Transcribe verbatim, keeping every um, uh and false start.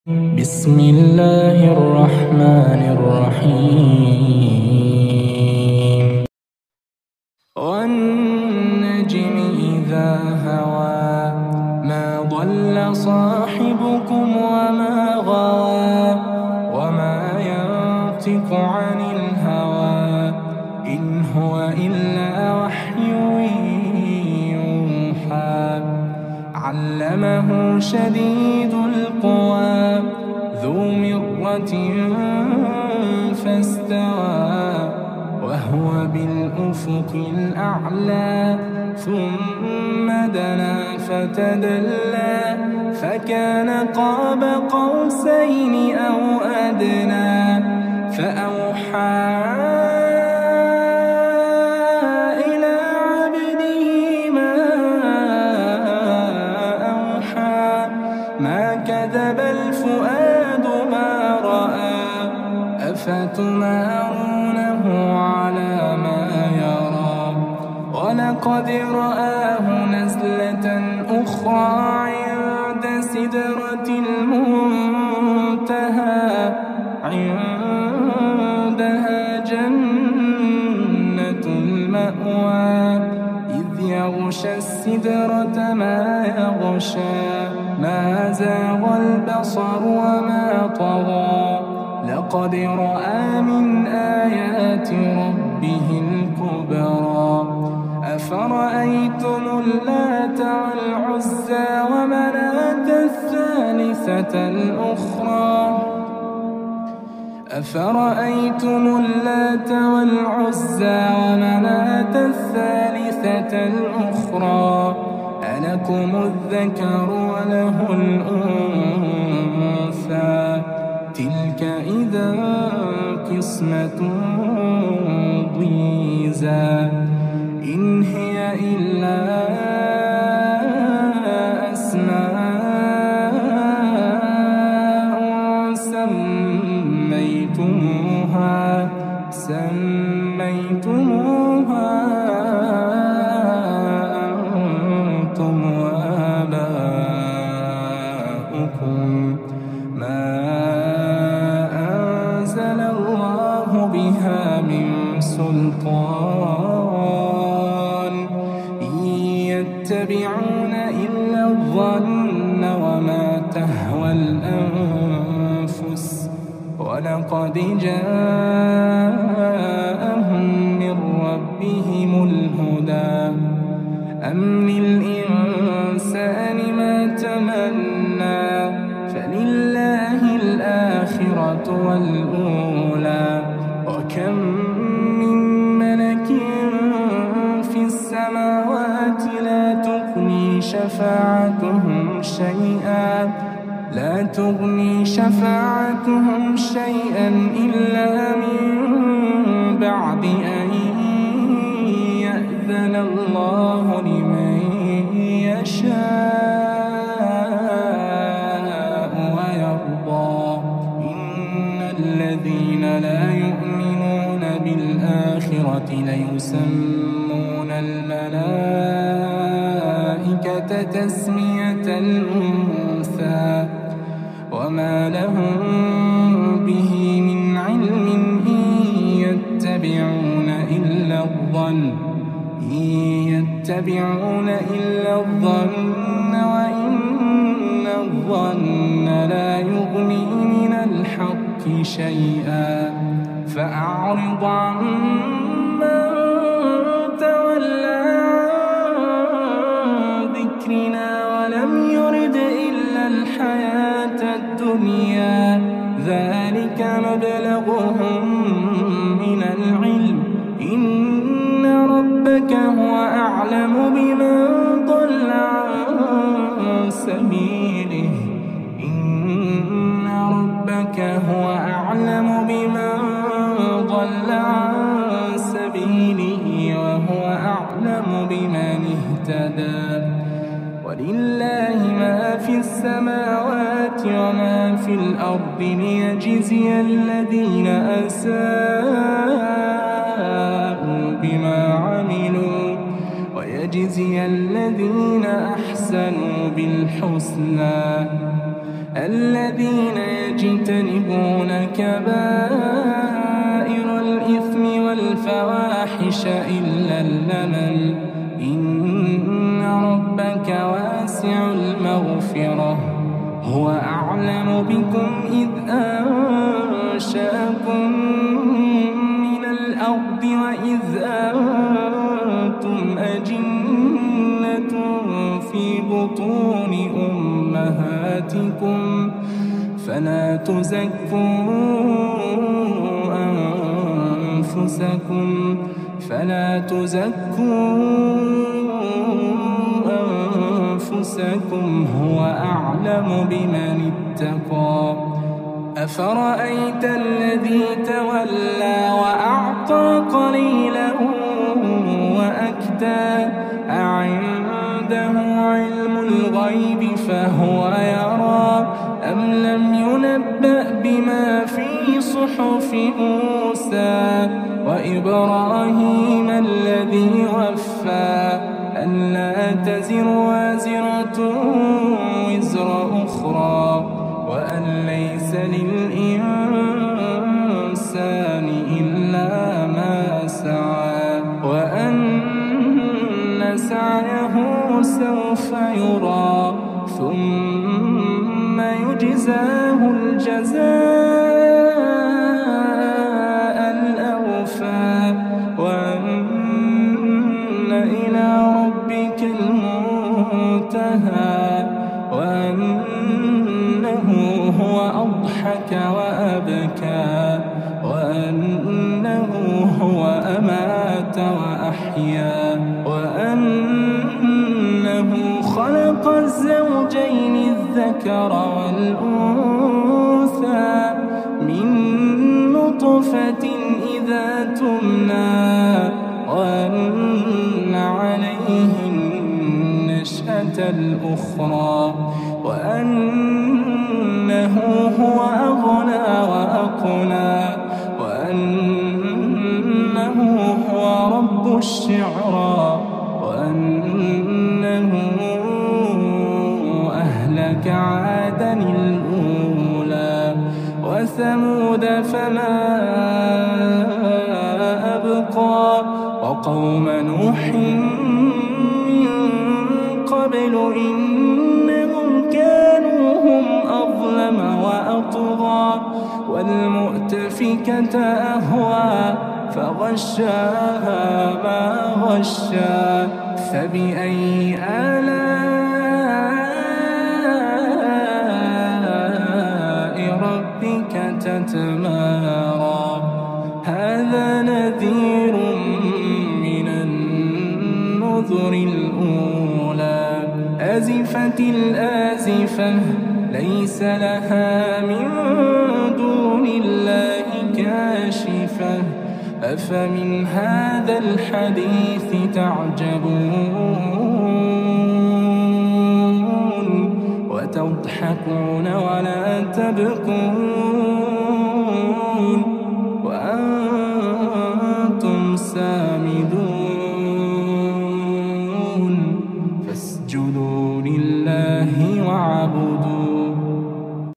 بسم الله الرحمن الرحيم والنجم إذا هوى ما ضل صاحبكم وما غوى وما ينطق عن الهوى إن هو إلا وحي يوحى علمه شديد القوى ذو مرة فاستوى وهو بالأفق الأعلى ثم دنا فتدلى فكان قاب قوسين أو أدنى فأوحى إلى عبده ما أوحى ما كذب الفؤاد ما رأى أفتمارونه على ما يرى ولقد رآه نزلة أخرى عند سدرة المنتهى عندها جنة المأوى إذ يغشى السدرة ما يغشى ما زاغ البصر وما طغى لقد رأى من آيات ربه الكبرى أفرأيتم اللات والعزى ومناة الثالثة الأخرى أفرأيتم اللات والعزى ومناة الثالثة الأخرى ألكم الذكر وله الأنثى تلك إذا قسمة ضيزى إن هي إلا أسماء سميتموها سميتموها أنتم وآباؤكم ما أنزل الله بها من سلطان إن يتبعون إلا الظن وما تهوى الأنفس ولقد جاءهم من ربهم الهدى أم للإنسان ما تمنى فلله الآخرة والأولى وكم من ملك في السماوات لا تغني شفاعتهم شيئا لا تغني شفاعتهم شيئا إلا من بعد أن يأذن الله لمن يشاء ويرضى إن الذين لا يؤمنون بالآخرة ليسمون الملائكة تسمية الأنثى وما لهم به من علم إن يتبعون إلا الظن إن يتبعون إلا الظن وإن الظن لا يغني من الحق شيئا فأعرض عمن تولى عن ذكرنا ولم يرد إلا الحياة الدنيا ذلك مبلغهم من العلم إن ربك هو أعلم بمن ضل عن سبيله إن ربك هو أعلم بمن ضل عن سبيله وهو أعلم بمن اهتدى ولله ما في السماوات وما في الأرض ليجزي الذين أساءوا بما عملوا ويجزي الذين أحسنوا بالحسنى الذين يجتنبون كبائر الإثم والفواحش إلا اللمم إن ربك واسع المغفرة هو أعلم بكم إذ أنشأكم من الأرض وإذ أنتم أجنة في بطون أمهاتكم فلا تزكوا أنفسكم فلا تزكوا أنفسكم هو أعلم بمن اتقى أفرأيت الذي تولى وأعطى قليلا وأكدى أعنده علم الغيب فهو يرى أم لم ينبأ بما في صحف موسى وإبراهيم الذي وفى ألا تزر وازرة وزر أخرى وأن ليس للإنسان إلا ما سعى وأن سعيه سوف يرى ثم يجزاه الجزاء الأوفى وأن إلى ربك المنتهى وأنه هو أضحك وأبكى وأنه هو أمات وأحيا وأنه خلق الزوجين الذكر والأنثى من نطفة إذا تمنى وأن عليه النشأة الأخرى وأنه هو أغنى وأقنى وأنه هو رب الشعرى وأنه أهلك عادا الأولى وثمود فما أبقى وقوم نوح من قبل إنهم كانوا هم أظلم وأطغى والمؤتفكة أهوى فغشاها ما غشى فبأي آلاء ربك تتمارى هذا نذير من النذر الأولى أزفت الآزفة ليس لها من دون الله كاشفة أفمن هذا الحديث تعجبون وتضحكون ولا تبكون